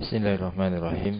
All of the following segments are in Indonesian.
Bismillahirrahmanirrahim.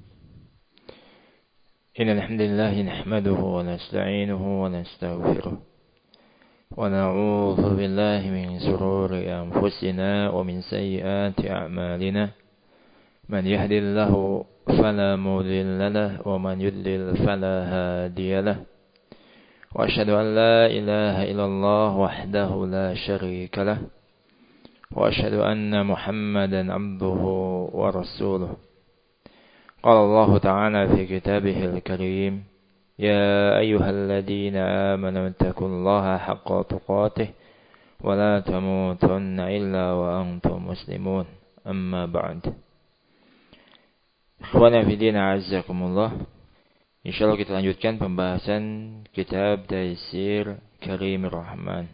Innal hamdalillah nahmaduhu wa nasta'inuhu wa nastaghfiruh. Wa na'udzu billahi min shururi anfusina wa min sayyiati a'malina. Man yahdihillahu fala mudilla lahu wa man yudlil fala hadiya lahu. Wa asyhadu an la ilaha illallah wahdahu la syarika lahu. وأشهد أن محمدا عبده ورسوله. قال الله تعالى في كتابه الكريم يا أيها الذين آمنوا اتقوا الله حق تقاته ولا تموتن إلا وأنتم مسلمون أما بعد. Ikhwana fi din a'azzakumullah. Insyaallah kita lanjutkan pembahasan kitab Taysir Karimir Rahman.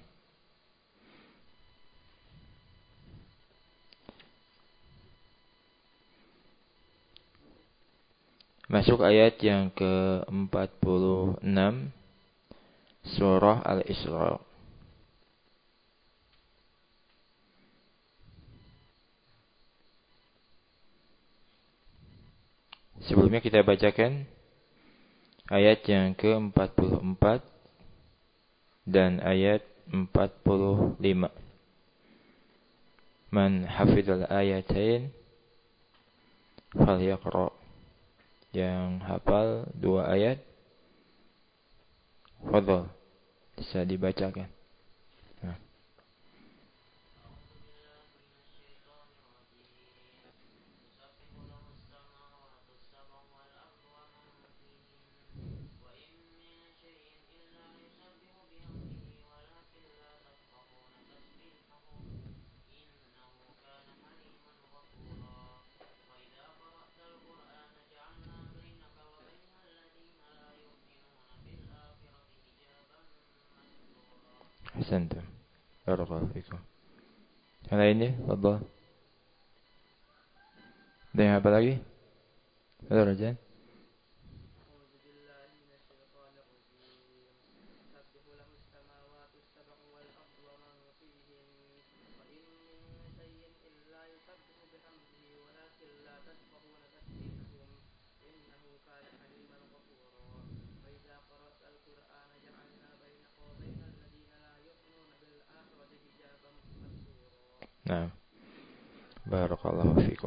Masuk ayat yang ke-46 surah Al-Isra. Sebelumnya kita bacakan ayat yang ke-44 dan ayat 45. Man hafidhal ayatain falyaqra. Yang hafal 2 ayat, fadhal, bisa dibacakan. Nah. Ahsantum. Barakallahu fikum. Yang lainnya, fadhal. Ada yang apa lagi? Ada Rajan? Nah, barakallahu fikum.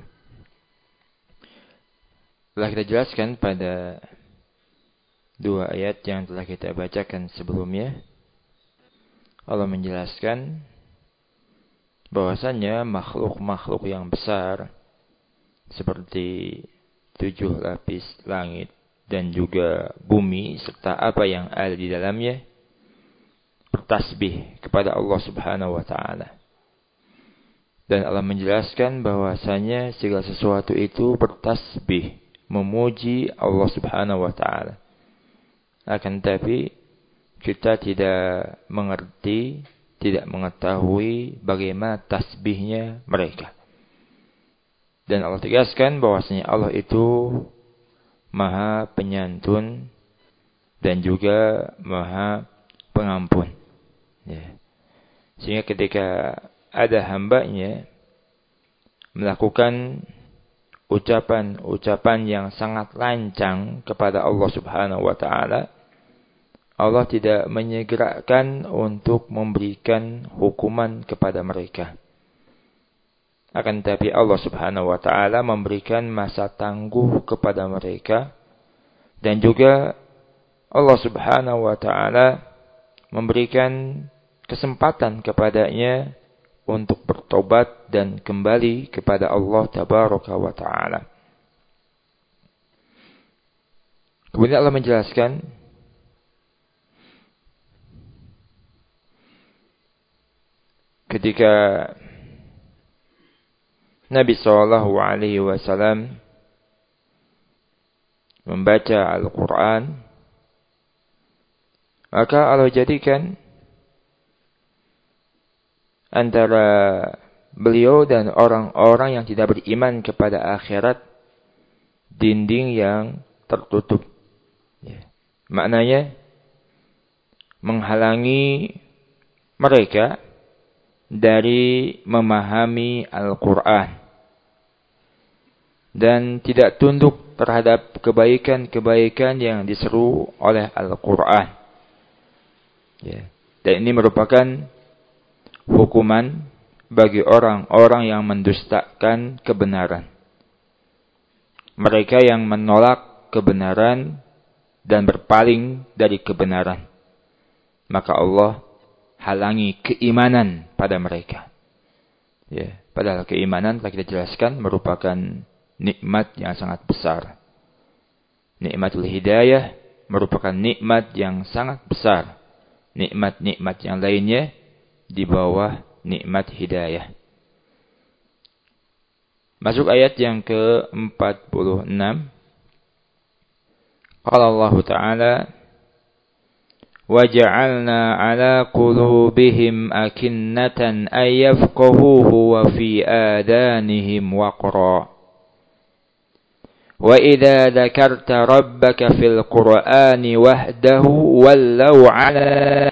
Telah kita jelaskan pada 2 ayat yang telah kita bacakan sebelumnya. Allah menjelaskan bahwasannya makhluk-makhluk yang besar seperti 7 lapis langit dan juga bumi serta apa yang ada di dalamnya bertasbih kepada Allah Subhanahu wa taala. Dan Allah menjelaskan bahwasanya segala sesuatu itu bertasbih, memuji Allah Subhanahu wa taala. Akan tetapi kita tidak mengerti, tidak mengetahui bagaimana tasbihnya mereka. Dan Allah tegaskan bahwasanya Allah itu Maha Penyantun dan juga Maha Pengampun. Ya. Sehingga ketika ada hambanya melakukan ucapan-ucapan yang sangat lancang kepada Allah Subhanahu wa taala, Allah tidak menyegerakan untuk memberikan hukuman kepada mereka. Akan tetapi Allah Subhanahu wa taala memberikan masa tangguh kepada mereka, dan juga Allah Subhanahu wa taala memberikan kesempatan kepadanya untuk bertobat dan kembali kepada Allah Tabaraka wa Ta'ala. Kemudian Allah menjelaskan ketika Nabi SAW membaca Al-Quran, maka Allah jadikan antara beliau dan orang-orang yang tidak beriman kepada akhirat dinding yang tertutup. Ya. Maknanya menghalangi mereka dari memahami Al-Quran. dan tidak tunduk terhadap kebaikan-kebaikan yang diseru oleh Al-Quran. Ya. Dan ini merupakan hukuman bagi orang-orang yang mendustakan kebenaran. Mereka yang menolak kebenaran dan berpaling dari kebenaran. Maka Allah halangi keimanan pada mereka. Ya, padahal keimanan telah kita jelaskan merupakan nikmat yang sangat besar. Nikmatul hidayah merupakan nikmat yang sangat besar. Nikmat-nikmat yang lainnya di bawah nikmat hidayah. Masuk ayat yang ke-46. Qala Allah Ta'ala, وَجَعَلْنَا عَلَى قُلُوبِهِمْ أَكِنَّةً أَن يَفْقَهُوهُ وَفِي آذَانِهِمْ وَقْرًا وَإِذَا ذَكَرْتَ رَبَّكَ فِي الْقُرْآنِ وَحْدَهُ وَلَّوْا عَلَى.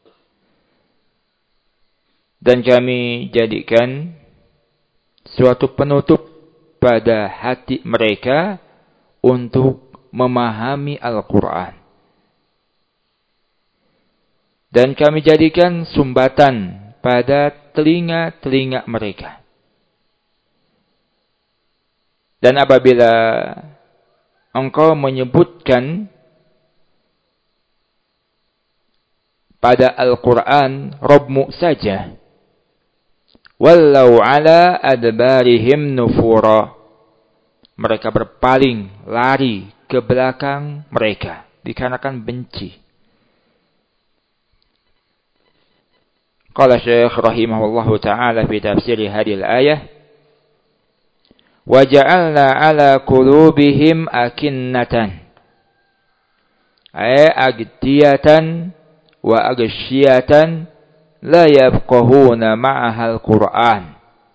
Dan kami jadikan suatu penutup pada hati mereka untuk memahami Al-Quran. Dan kami jadikan sumbatan pada telinga-telinga mereka. Dan apabila engkau menyebutkan pada Al-Quran Rabbmu saja, wallau ala adbarihim nufura, mereka berpaling, lari ke belakang mereka dikarenakan benci. Qala Syekh rahimahullahu ta'ala fi tafsir hadhihi al-ayah, wa ja'alna ala qulubihim akinnatan ay agtiyatan wa agshiyatan la yafqahuna ma'aha al-Qur'an.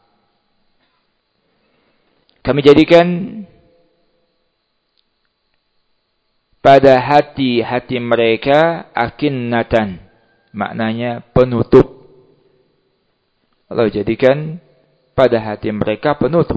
Kami jadikan pada hati-hati mereka akinnatan, maknanya penutup. Allah jadikan pada hati mereka penutup.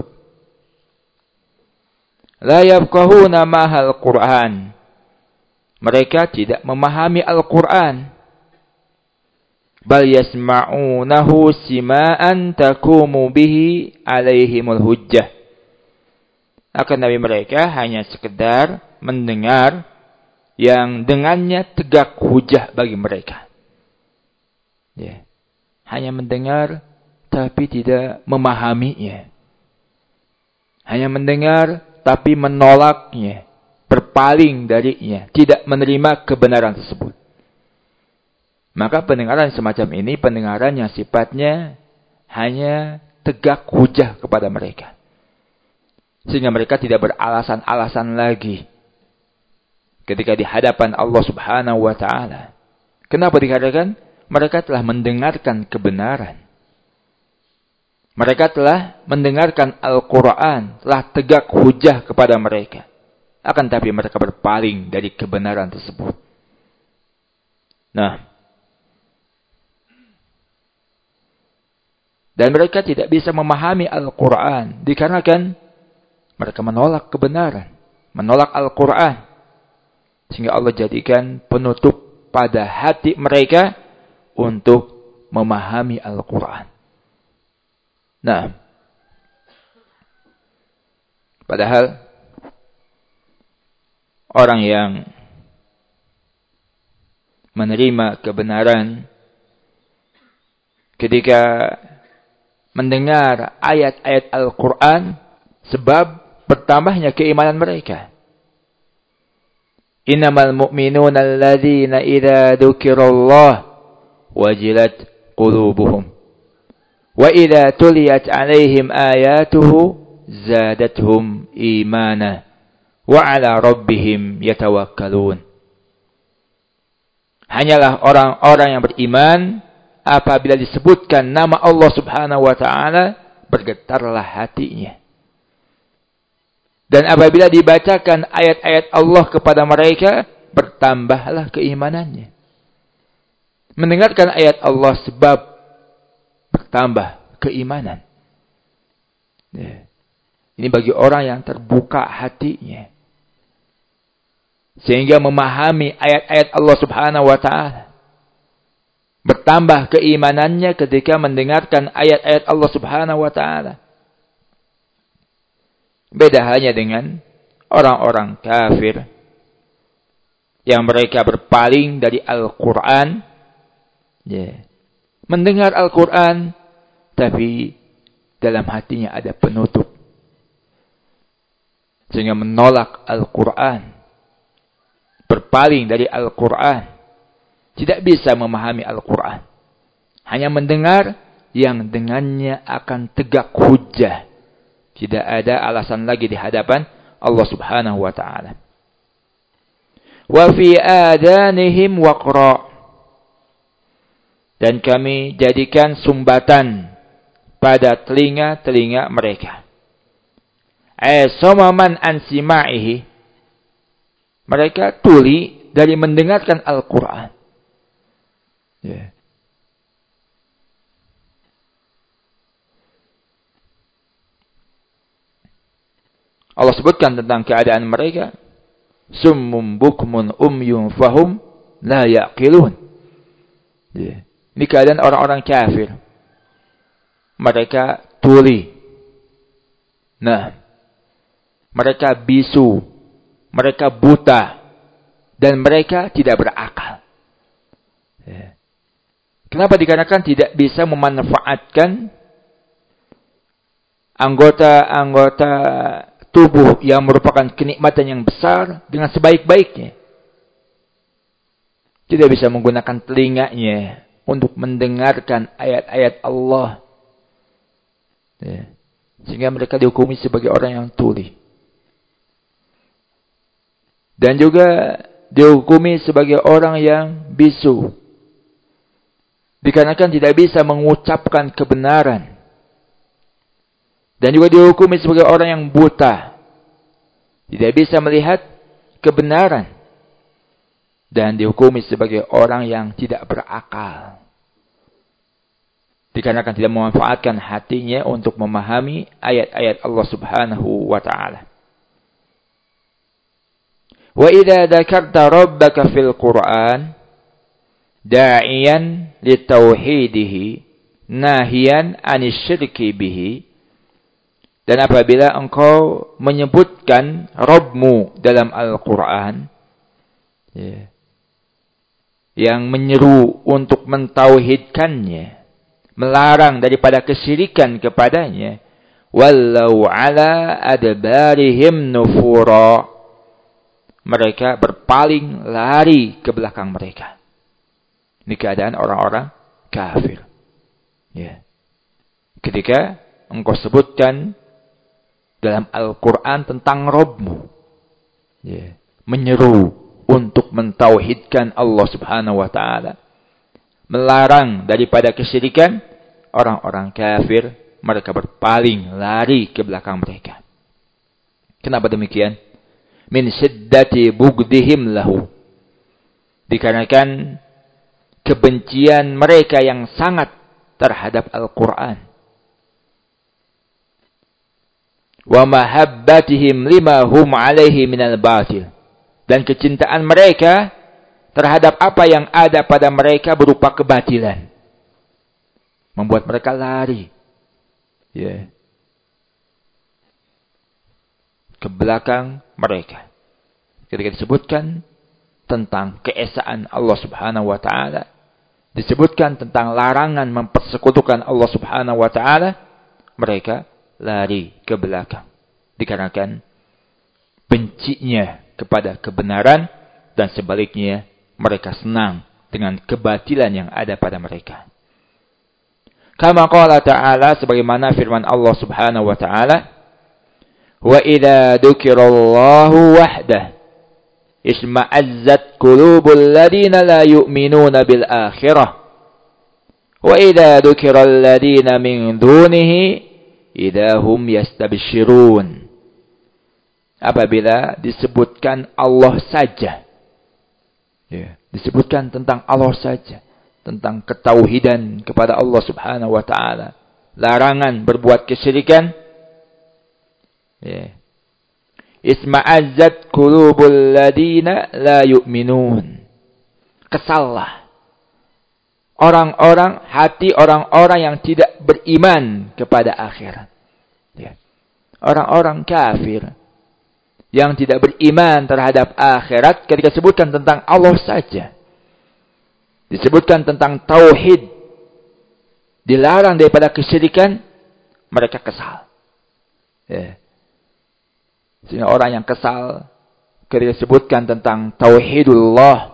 La yafqahuna ma'aha al-Qur'an. Mereka tidak memahami Al-Quran. Bal yasma'unahu sima'an takumu bihi alaihimul hujjah. Akan Nabi mereka hanya sekedar mendengar yang dengannya tegak hujah bagi mereka. Ya. Hanya mendengar tapi tidak memahaminya. Hanya mendengar tapi menolaknya, berpaling darinya, tidak menerima kebenaran tersebut. Maka pendengaran semacam ini pendengaran yang sifatnya hanya tegak hujah kepada mereka. Sehingga mereka tidak beralasan-alasan lagi ketika di hadapan Allah Subhanahu wa taala. Kenapa dikatakan mereka telah mendengarkan kebenaran? Mereka telah mendengarkan Al-Quran, telah tegak hujah kepada mereka. Akan tapi mereka berpaling dari kebenaran tersebut. Nah, dan mereka tidak bisa memahami Al-Quran dikarenakan mereka menolak kebenaran, menolak Al-Quran. Sehingga Allah jadikan penutup pada hati mereka untuk memahami Al-Quran. Nah, padahal orang yang menerima kebenaran ketika mendengar ayat-ayat Al-Quran, sebab bertambahnya keimanan mereka. Innamal mu'minuna alladzina idza dzukirallah wajilat qulubuhum wa idza tuliyat 'alaihim ayatuhu zadatuhum imana wa 'ala rabbihim yatawakkalun. Hanyalah orang-orang yang beriman apabila disebutkan nama Allah Subhanahu wa taala bergetarlah hatinya. Dan apabila dibacakan ayat-ayat Allah kepada mereka bertambahlah keimanannya. Mendengarkan ayat Allah sebab bertambah keimanan. Ya. Ini bagi orang yang terbuka hatinya, sehingga memahami ayat-ayat Allah Subhanahu wa ta'ala. Bertambah keimanannya ketika mendengarkan ayat-ayat Allah Subhanahu wa ta'ala. Beda halnya dengan orang-orang kafir yang mereka berpaling dari Al-Quran. Mendengar Al-Quran, tapi dalam hatinya ada penutup, sehingga menolak Al-Quran, berpaling dari Al-Quran, tidak bisa memahami Al-Quran, hanya mendengar yang dengannya akan tegak hujjah, tidak ada alasan lagi di hadapan Allah Subhanahu wa ta'ala. Wa fi adanihim waqra, dan kami jadikan sumbatan pada telinga-telinga mereka. Samaman an sima'ihi, mereka tuli dari mendengarkan Al-Quran. Allah sebutkan tentang keadaan mereka, summum bukmun umyun fahum la yaqilun. Ini keadaan orang-orang kafir. Mereka tuli. Mereka bisu, mereka buta, dan mereka tidak berakal. Kenapa? Dikarenakan tidak bisa memanfaatkan anggota-anggota tubuh yang merupakan kenikmatan yang besar dengan sebaik-baiknya. Tidak bisa menggunakan telinganya untuk mendengarkan ayat-ayat Allah. Sehingga mereka dihukumi sebagai orang yang tuli. Dan juga dihukumi sebagai orang yang bisu, dikarenakan tidak bisa mengucapkan kebenaran. Dan juga dihukumi sebagai orang yang buta, tidak bisa melihat kebenaran. Dan dihukumi sebagai orang yang tidak berakal, dikarenakan tidak memanfaatkan hatinya untuk memahami ayat-ayat Allah Subhanahu wa ta'ala. Wa idza dzakarta rabbaka fil Qur'an da'iyan litauhidihi nahiyan anisyirki bihi, dan apabila engkau menyebutkan Rabbmu dalam Al-Quran, yang menyeru untuk mentauhidkannya, melarang daripada kesyirikan kepadanya, wallau ala adbarihim nufura, mereka berpaling lari ke belakang mereka. Ini keadaan orang-orang kafir. Ketika engkau sebutkan dalam Al-Quran tentang Rabbmu, menyeru untuk mentauhidkan Allah Subhanahu wa ta'ala, melarang daripada kesyirikan, orang-orang kafir mereka berpaling lari ke belakang mereka. Kenapa demikian? Min syiddati bugdihim lahu, dikarenakan kebencian mereka yang sangat terhadap Al-Quran. Wa mahabbatihim lima hum alaihi minal batil, dan kecintaan mereka terhadap apa yang ada pada mereka berupa kebatilan, membuat mereka lari ke belakang mereka. Ketika disebutkan tentang keesaan Allah Subhanahu wa ta'ala, disebutkan tentang larangan mempersekutukan Allah Subhanahu wa ta'ala, mereka lari ke belakang, dikarenakan bencinya kepada kebenaran, dan sebaliknya mereka senang dengan kebatilan yang ada pada mereka. Kama qala ta'ala, sebagaimana firman Allah Subhanahu wa ta'ala, wa idza dzukirallahu wahdah isma'azzat qulubul ladina la yu'minuna bil akhirah wa idza dzukiral ladina min dunihi idahum yastabshirun. Apabila disebutkan Allah saja, disebutkan tentang Allah saja, tentang ketauhidan kepada Allah Subhanahu wa ta'ala, larangan berbuat kesyirikan, Ya. Isma'azzat qulubul ladina la yu'minun. Kesallah hati orang-orang yang tidak beriman kepada akhirat. Ya. Orang-orang kafir yang tidak beriman terhadap akhirat, ketika disebutkan tentang Allah saja, disebutkan tentang tauhid, dilarang daripada kesyirikan, mereka kesal. Ya. Sehingga orang yang kesal ketika disebutkan tentang tauhidullah,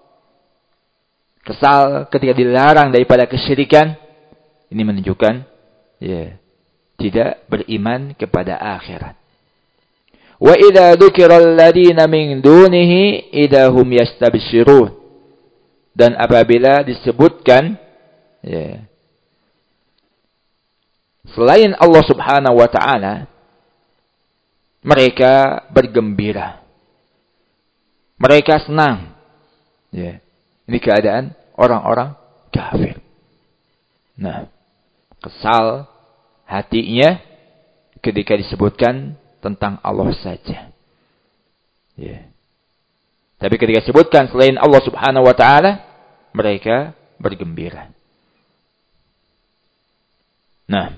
kesal ketika dilarang daripada kesyirikan, ini menunjukkan ya, tidak beriman kepada akhirat. Wa idza dzukiral ladina min dunihi idahum yastabshirun. Dan apabila disebutkan ya, selain Allah Subhanahu wa taala, mereka bergembira. Mereka senang. Ya. Ini keadaan orang-orang kafir. Nah, kesal hatinya ketika disebutkan tentang Allah saja. Ya. Tapi ketika disebutkan selain Allah Subhanahu wa taala, mereka bergembira. Nah,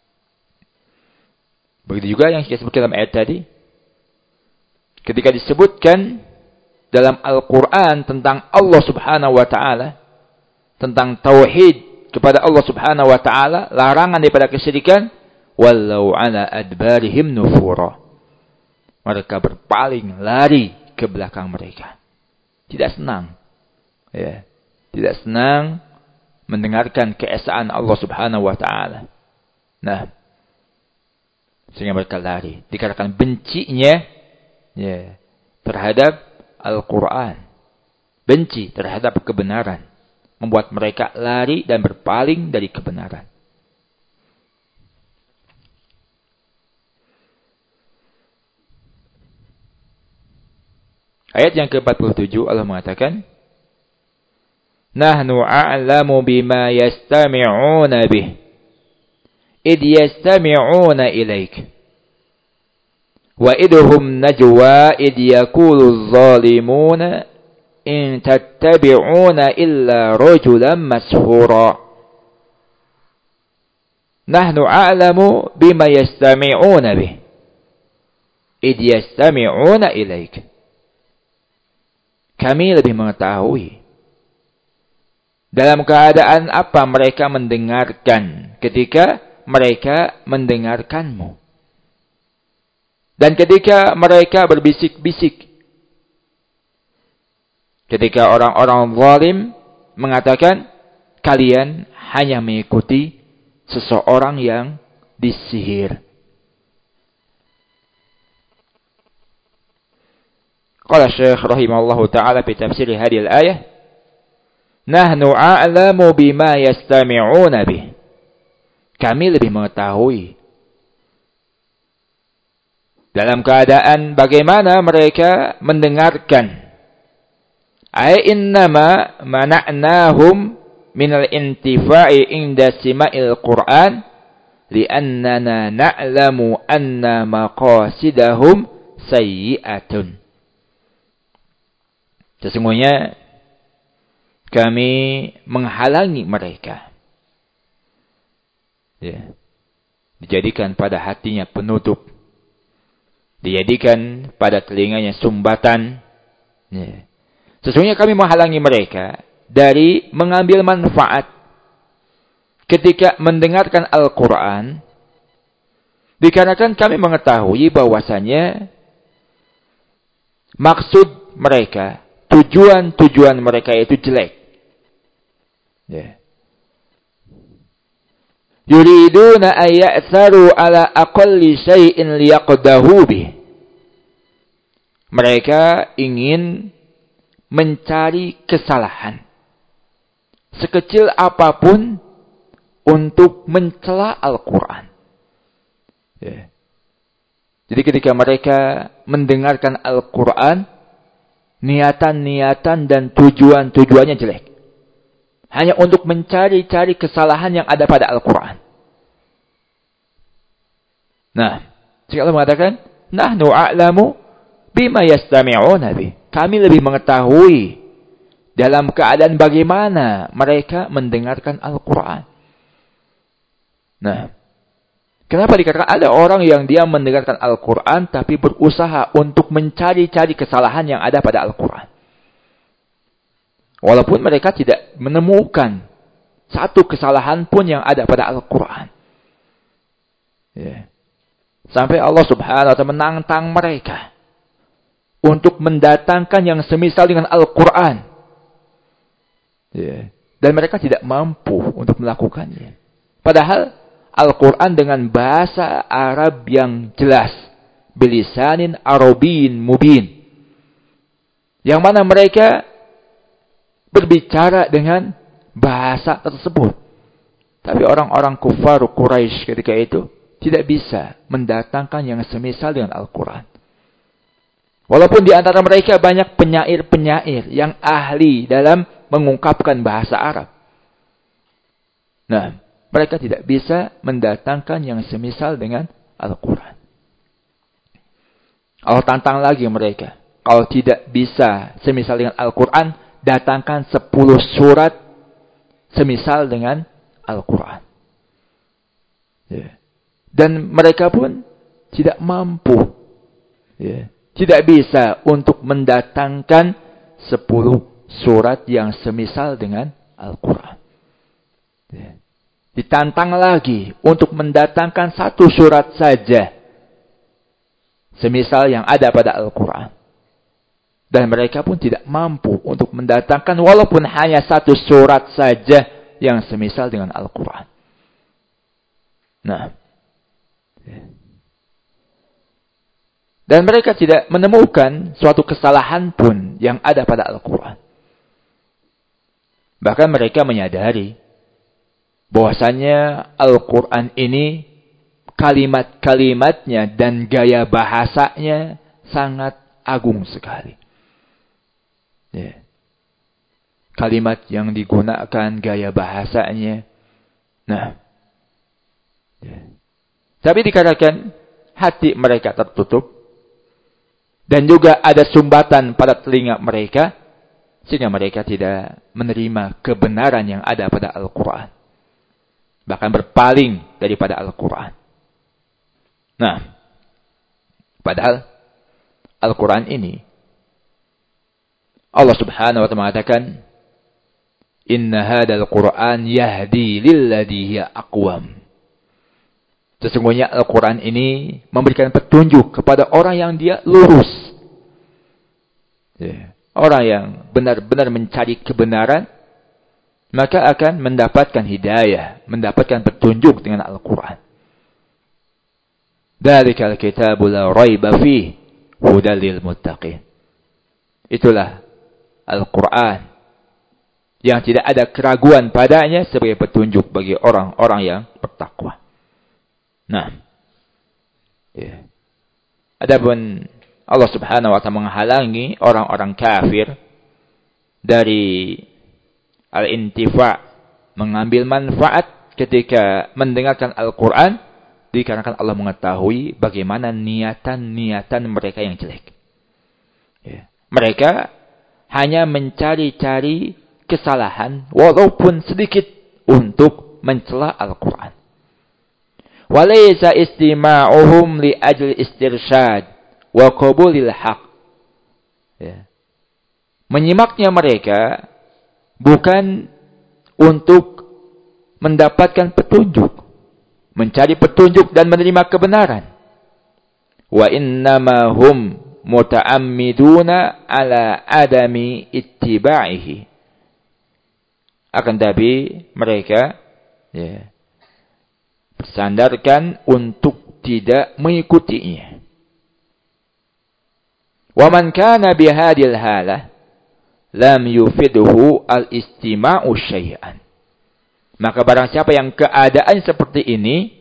begitu juga yang kita sebutkan dalam ayat tadi. Ketika disebutkan dalam Al-Quran tentang Allah Subhanahu wa ta'ala, tentang tauhid kepada Allah Subhanahu wa ta'ala, larangan daripada kesyirikan, wallau ala adbarihim nufura. Mereka berpaling, lari ke belakang mereka. Tidak senang. Ya. Tidak senang mendengarkan keesaan Allah Subhanahu wa ta'ala. Nah, sehingga mereka lari. Dikarenakan bencinya ya, terhadap Al-Quran. Benci terhadap kebenaran. Membuat mereka lari dan berpaling dari kebenaran. Ayat yang ke-47 Allah mengatakan, Nahnu a'lamu bima yastami'una bih. Idh yastami'una ilaik. Wa idhum najwa idh yaqulu adh-dhalimuna in tattabi'una illa rajulan mashhura. Nahnu a'lamu bima yastami'una bih. Idh yastami'una ilaik. Kami lebih mengetahui dalam keadaan apa mereka mendengarkan ketika mereka mendengarkanmu. Dan ketika mereka berbisik-bisik. Ketika orang-orang zalim mengatakan, kalian hanya mengikuti seseorang yang disihir. Qala Syekh rahimahullahu ta'ala fi tafsir hadhihi al-ayah, Nahnu a'lamu bima yastami'una bih. Kami lebih mengetahui dalam keadaan bagaimana mereka mendengarkan. Ai innama mana'nahum minal intifa'i inda sima'il Qur'an li'annana na'lamu anna maqasidahum sayyi'atun. Sesungguhnya kami menghalangi mereka. Ya. Dijadikan pada hatinya penutup. Dijadikan pada telinganya sumbatan. Ya. Sesungguhnya kami menghalangi mereka dari mengambil manfaat ketika mendengarkan Al-Quran. Dikarenakan kami mengetahui bahwasanya maksud mereka, tujuan mereka itu jelek. Ya. Yuriduna ayya'tharu ala aqalli syai'in liyaqdahu bih. Mereka ingin mencari kesalahan sekecil apapun untuk mencela Al-Quran. Ya. Jadi ketika mereka mendengarkan Al-Quran, niatan-niatan dan tujuan-tujuannya jelek. Hanya untuk mencari-cari kesalahan yang ada pada Al-Quran. Nah, Sehingga Allah mengatakan, nahnu a'lamu bima yastami'una bih. Kami lebih mengetahui dalam keadaan bagaimana mereka mendengarkan Al-Quran. Nah, kenapa dikatakan ada orang yang dia mendengarkan Al-Quran tapi berusaha untuk mencari-cari kesalahan yang ada pada Al-Quran. Walaupun mereka tidak menemukan satu kesalahan pun yang ada pada Al-Quran. Ya. Sampai Allah Subhanahu wa ta'ala menantang mereka untuk mendatangkan yang semisal dengan Al-Quran. Ya. Dan mereka tidak mampu untuk melakukannya. Padahal Al-Quran dengan bahasa Arab yang jelas. Bilisanin Arabiyyin mubin. Yang mana mereka berbicara dengan bahasa tersebut. Tapi orang-orang kufar Quraisy ketika itu tidak bisa mendatangkan yang semisal dengan Al-Quran. Walaupun di antara mereka banyak penyair-penyair yang ahli dalam mengungkapkan bahasa Arab. Nah, mereka tidak bisa mendatangkan yang semisal dengan Al-Quran. Allah tantang lagi mereka. Kalau tidak bisa semisal dengan Al-Quran, datangkan 10 surat semisal dengan Al-Quran. Ya. Dan mereka pun tidak mampu. Ya. Tidak bisa untuk mendatangkan 10 surat yang semisal dengan Al-Quran. Ya. Ditantang lagi untuk mendatangkan 1 surat saja semisal yang ada pada Al-Quran. Dan mereka pun tidak mampu untuk mendatangkan walaupun hanya 1 surat saja yang semisal dengan Al-Quran. Nah. Dan mereka tidak menemukan suatu kesalahan pun yang ada pada Al-Quran. Bahkan mereka menyadari bahwasanya Al-Quran ini kalimat-kalimatnya dan gaya bahasanya sangat agung sekali. Ya. Kalimat yang digunakan, gaya bahasanya. Nah. Ya. Tapi dikatakan hati mereka tertutup. Dan juga ada sumbatan pada telinga mereka. Sehingga mereka tidak menerima kebenaran yang ada pada Al-Quran. Bahkan berpaling daripada Al-Quran. Nah. Padahal Al-Quran ini Allah Subhanahu wa ta'ala mengatakan, Inna hadal Quran yahdi lilladhi hiya aqwam. Sesungguhnya Al-Quran ini memberikan petunjuk kepada orang yang dia lurus. Ya. Orang yang benar-benar mencari kebenaran, maka akan mendapatkan hidayah, mendapatkan petunjuk dengan Al-Quran. Dzalikal kitabu la raiba fihi hudal lil muttaqin. Itulah Al-Quran yang tidak ada keraguan padanya sebagai petunjuk bagi orang-orang yang bertakwa. Nah, ya. Adapun Allah Subhanahu wa ta'ala menghalangi orang-orang kafir dari al-intifa', mengambil manfaat ketika mendengarkan Al-Quran, dikarenakan Allah mengetahui bagaimana niatan-niatan mereka yang jelek. Ya. Mereka hanya mencari-cari kesalahan walaupun sedikit untuk mencela Al-Quran. Walaysa istima'uhum li ajli istirsyad wa qabulil haq. Ya. Menyimaknya mereka bukan untuk mendapatkan petunjuk, mencari petunjuk dan menerima kebenaran. Wa innama hum muta'ammiduna ala adami ittiba'ihi. Akan tapi mereka ya, bersandarkan untuk tidak mengikutinya. Wa man kana bihadil halah lam yufidhu al-istima'u syai'an. Maka barang siapa yang keadaan seperti ini,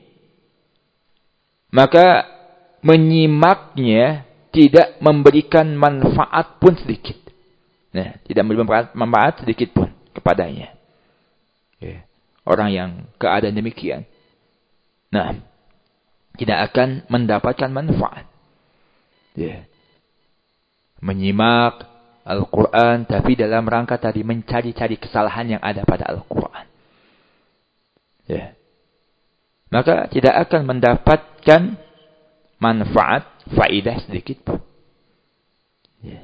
maka menyimaknya tidak memberikan manfaat pun sedikit. Nah, tidak memberikan manfaat sedikit pun kepadanya. Ya. Orang yang keadaan demikian. Nah, tidak akan mendapatkan manfaat. Ya. Menyimak Al-Quran, tapi dalam rangka tadi mencari-cari kesalahan yang ada pada Al-Quran. Ya. Maka tidak akan mendapatkan manfaat, faidah sedikit pun. Ya.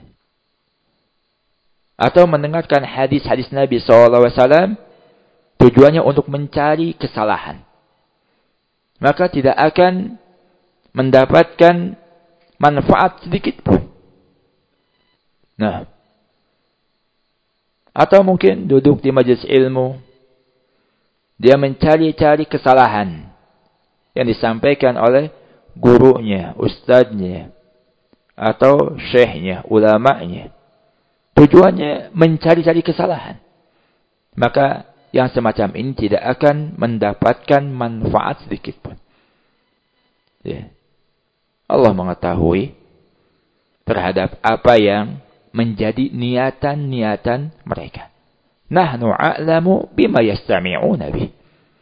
Atau mendengarkan hadis-hadis Nabi SAW, tujuannya untuk mencari kesalahan. Maka tidak akan mendapatkan manfaat sedikit pun. Nah. Atau mungkin duduk di majelis ilmu, dia mencari-cari kesalahan yang disampaikan oleh gurunya, ustadznya, atau syekhnya, ulamanya. Tujuannya mencari-cari kesalahan. Maka yang semacam ini tidak akan mendapatkan manfaat sedikit pun. Ya. Allah mengetahui terhadap apa yang menjadi niatan-niatan mereka. Nahnu a'lamu bima yastami'una bih.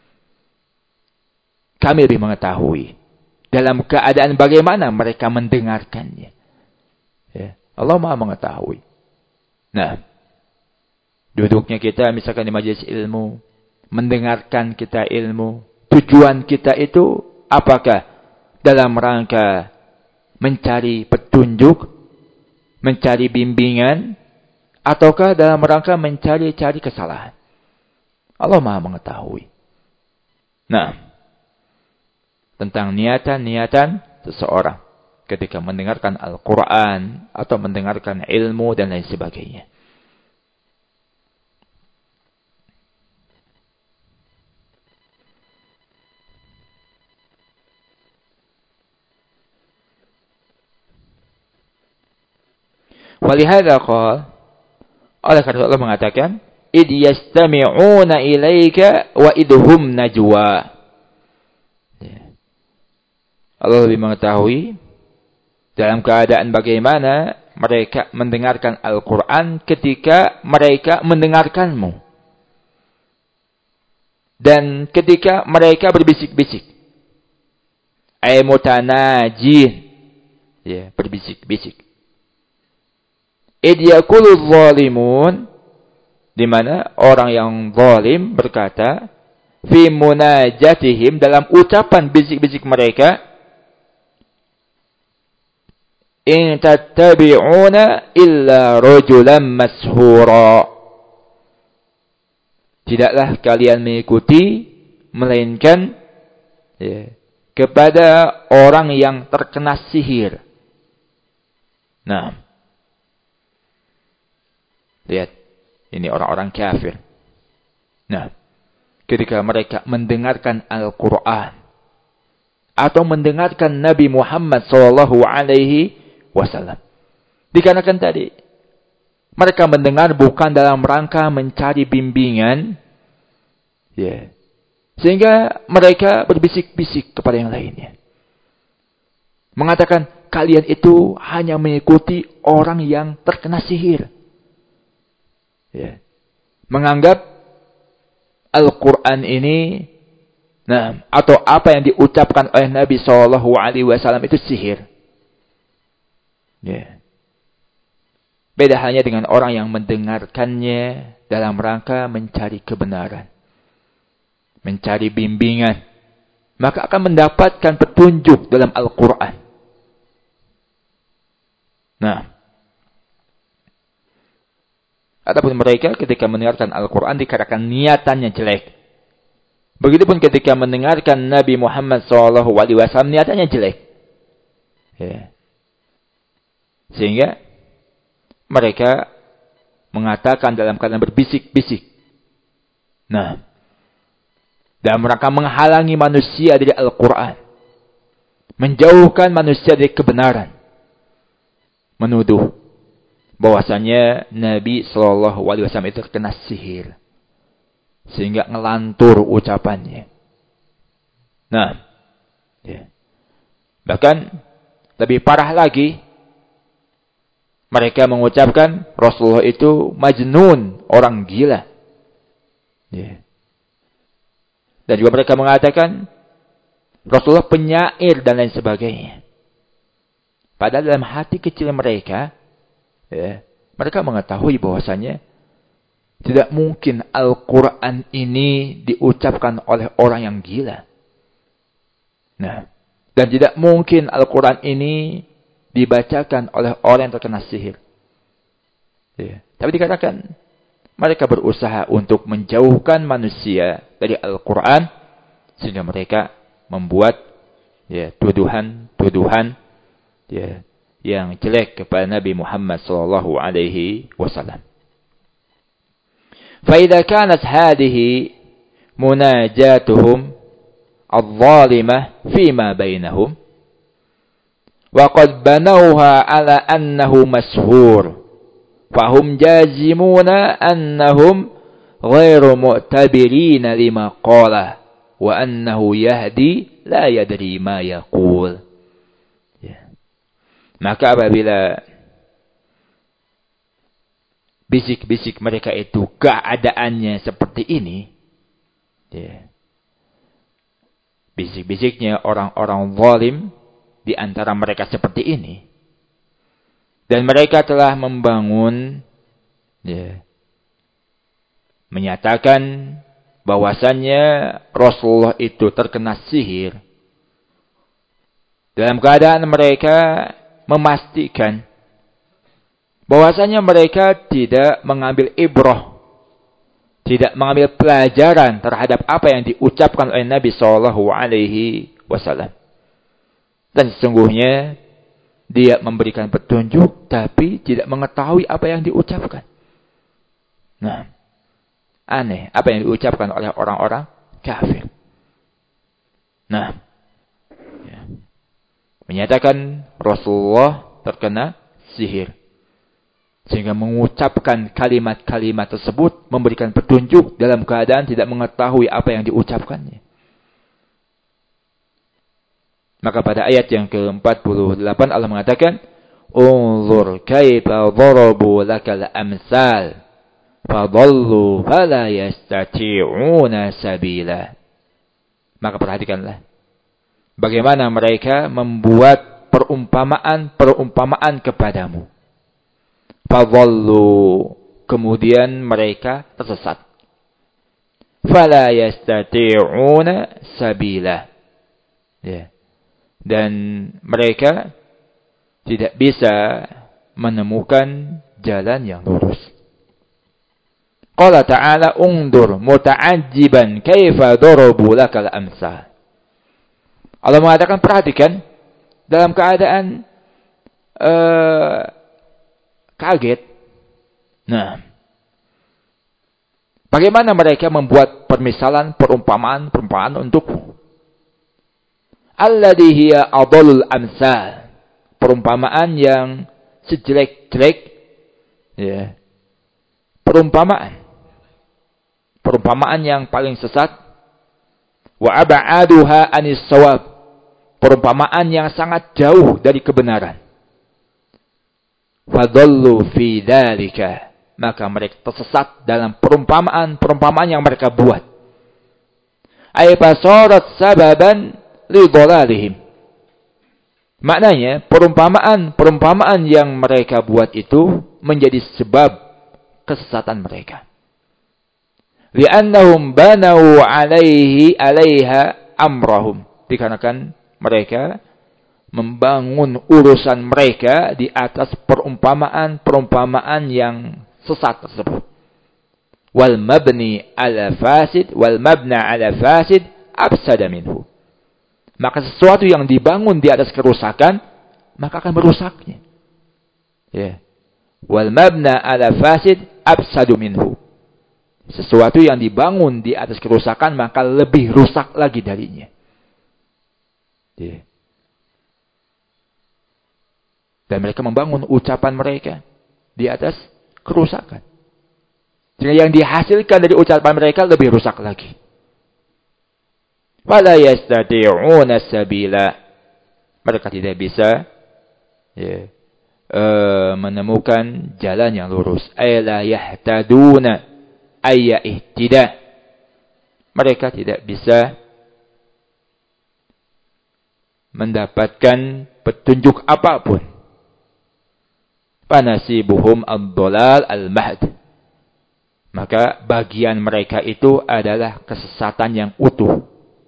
Kami lebih mengetahui dalam keadaan bagaimana mereka mendengarkannya. Ya. Allah Maha mengetahui. Nah, duduknya kita misalkan di majelis ilmu, mendengarkan kita ilmu, tujuan kita itu apakah dalam rangka mencari petunjuk, mencari bimbingan, ataukah dalam rangka mencari-cari kesalahan? Allah Maha mengetahui. Nah, tentang niatan-niatan seseorang ketika mendengarkan Al-Quran atau mendengarkan ilmu dan lain sebagainya. Walihada qala, oleh karena Allah mengatakan, id yastami'una ilaika wa idhum najwa. Allah lebih mengetahui dalam keadaan bagaimana mereka mendengarkan Al-Quran ketika mereka mendengarkanmu. Dan ketika mereka berbisik-bisik. Ay mutanajin. Ya, berbisik-bisik. Idh yaqulu dhalimun, di mana orang yang zalim berkata fi munajatihim, dalam ucapan bisik-bisik mereka, in tattabi'una illa rajulan mashura. Tidaklah kalian mengikuti melainkan kepada orang yang terkena sihir. Nah, lihat, ini orang-orang kafir. Nah, ketika mereka mendengarkan Al-Quran atau mendengarkan Nabi Muhammad SAW, dikarenakan tadi mereka mendengar bukan dalam rangka mencari bimbingan, ya, sehingga mereka berbisik-bisik kepada yang lainnya, mengatakan kalian itu hanya mengikuti orang yang terkena sihir. Ya. Menganggap Al-Quran ini, nah, atau apa yang diucapkan oleh Nabi SAW itu sihir. Ya. Beda halnya dengan orang yang mendengarkannya dalam rangka mencari kebenaran, mencari bimbingan, maka akan mendapatkan petunjuk dalam Al-Quran. Nah, adapun mereka ketika mendengarkan Al-Quran dikarenakan niatannya jelek. Begitupun ketika mendengarkan Nabi Muhammad SAW niatannya jelek. Ya. Sehingga mereka mengatakan dalam keadaan berbisik-bisik. Nah, dalam rangka menghalangi manusia dari Al-Quran, menjauhkan manusia dari kebenaran, menuduh bahwasanya Nabi SAW itu terkena sihir, sehingga ngelantur ucapannya. Nah, ya. Bahkan lebih parah lagi, mereka mengucapkan Rasulullah itu majnun, orang gila. Ya. Dan juga mereka mengatakan Rasulullah penyair dan lain sebagainya. Padahal dalam hati kecil mereka, ya, mereka mengetahui bahwasanya tidak mungkin Al-Quran ini diucapkan oleh orang yang gila. Nah, dan tidak mungkin Al-Quran ini dibacakan oleh orang yang terkena sihir. Ya. Tapi dikatakan, mereka berusaha untuk menjauhkan manusia dari Al-Quran, sehingga mereka membuat ya, tuduhan-tuduhan ya, yang jelek kepada Nabi Muhammad sallallahu alaihi wasallam. فإذا كانت هذه مناجاتهم الظالمة فيما بينهم وقد بنوها على أنه مسحور فهم جازمون أنهم غير معتبرين لما قاله وأنه يهدي لا يدري ما يقول. Maka apabila bisik-bisik mereka itu keadaannya seperti ini, ya, bisik-bisiknya orang-orang zalim di antara mereka seperti ini, dan mereka telah membangun, ya, menyatakan bahwasannya Rasulullah itu terkena sihir, dalam keadaan mereka memastikan bahwasanya mereka tidak mengambil ibrah, tidak mengambil pelajaran terhadap apa yang diucapkan oleh Nabi sallallahu alaihi wasallam. Dan sesungguhnya dia memberikan petunjuk tapi tidak mengetahui apa yang diucapkan. Nah, aneh apa yang diucapkan oleh orang-orang kafir. Nah, ya, menyatakan Rasulullah terkena sihir, sehingga mengucapkan kalimat-kalimat tersebut memberikan petunjuk dalam keadaan tidak mengetahui apa yang diucapkannya. Maka pada ayat yang ke-48 Allah mengatakan, "Unzur kaifa darabu lakal amsal fadallu fala yastati'una sabila." Maka perhatikanlah bagaimana mereka membuat perumpamaan kepadamu. Fadallu, kemudian mereka tersesat. Fala yastati'una sabila. Ya. Dan mereka tidak bisa menemukan jalan yang lurus. Qala ta'ala undur muta'ajjiban kaifa darabu lakal amsal. Allah mengatakan perhatikan dalam keadaan kaget. Nah, bagaimana mereka membuat permisalan, perumpamaan untukmu. Alladhi hiya adallul amsal. Perumpamaan yang sejelek-jelek, ya, perumpamaan yang paling sesat. Wa ab'aduha anis shawab. Perumpamaan yang sangat jauh dari kebenaran. Fadallu fi dzalika, maka mereka tersesat dalam perumpamaan yang mereka buat. Ay fasarat sababan li dhalalihim. Maknanya perumpamaan yang mereka buat itu menjadi sebab kesesatan mereka. Li'annahum banau 'alaiha amrahum. Dikarenakan mereka membangun urusan mereka di atas perumpamaan yang sesat tersebut. Wal mabna 'ala fasid afsada minhu. Maka sesuatu yang dibangun di atas kerusakan, maka akan merusaknya. Ya. Wal mabna 'ala fasid afsadu minhu. Sesuatu yang dibangun di atas kerusakan, maka lebih rusak lagi darinya. Ya. Dan mereka membangun ucapan mereka di atas kerusakan. Sehingga yang dihasilkan dari ucapan mereka lebih rusak lagi. Fala yastati'una sabila. Mereka tidak bisa, ya, menemukan jalan yang lurus. Ay la yahtaduna ayya ihtida. Mereka tidak bisa mendapatkan petunjuk apapun. Fanasibuhum ad-dhalal al-mahd. Maka bagian mereka itu adalah kesesatan yang utuh.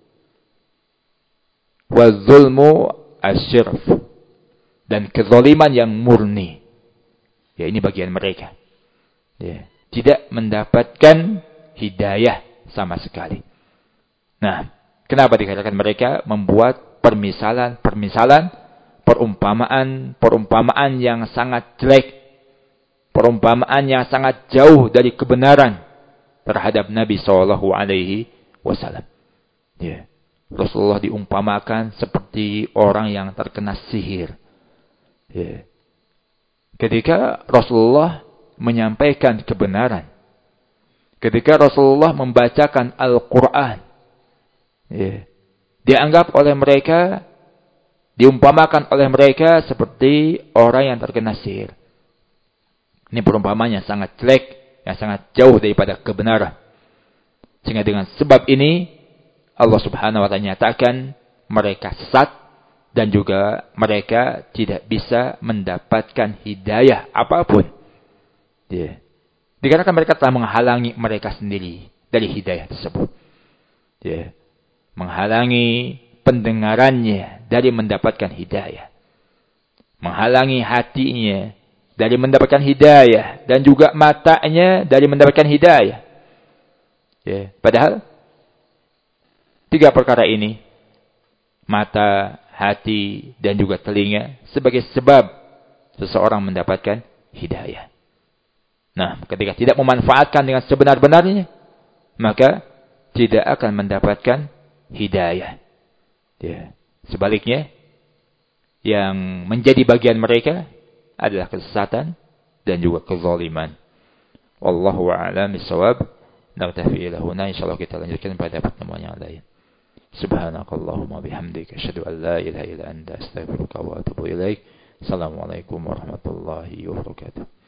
Waz-zulmu asy-syirf. Dan kezaliman yang murni. Ya, ini bagian mereka. Ya, tidak mendapatkan hidayah sama sekali. Nah, kenapa dikatakan mereka membuat permisalan, perumpamaan yang sangat jelek, perumpamaan yang sangat jauh dari kebenaran terhadap Nabi Shallallahu Alaihi Wasallam. Ya. Rasulullah diumpamakan seperti orang yang terkena sihir. Ya. Ketika Rasulullah menyampaikan kebenaran, ketika Rasulullah membacakan Al-Quran, ya, dianggap oleh mereka, diumpamakan oleh mereka seperti orang yang terkena sihir. Ini perumpamaan yang sangat jelek, yang sangat jauh daripada kebenaran. Sehingga dengan sebab ini, Allah Subhanahu wa Ta'ala nyatakan mereka sesat dan juga mereka tidak bisa mendapatkan hidayah apapun. Ya. Dikarenakan mereka telah menghalangi mereka sendiri dari hidayah tersebut. Ya. Menghalangi pendengarannya dari mendapatkan hidayah. Menghalangi hatinya dari mendapatkan hidayah. Dan juga matanya dari mendapatkan hidayah. Ya. Padahal 3 perkara ini, mata, hati, dan juga telinga, sebagai sebab seseorang mendapatkan hidayah. Nah, ketika tidak memanfaatkan dengan sebenar-benarnya, maka tidak akan mendapatkan hidayah. Ya. Sebaliknya, yang menjadi bagian mereka adalah kesesatan dan juga kezaliman. Wallahu a'lam bishawab. Naktafi ila huna, insyaallah kita lanjutkan pada pertemuan yang lain. Subhanakallahumma bihamdika asyhadu an la ilaha illa anta astaghfiruka wa atubu ilaik. Assalamualaikum warahmatullahi wabarakatuh.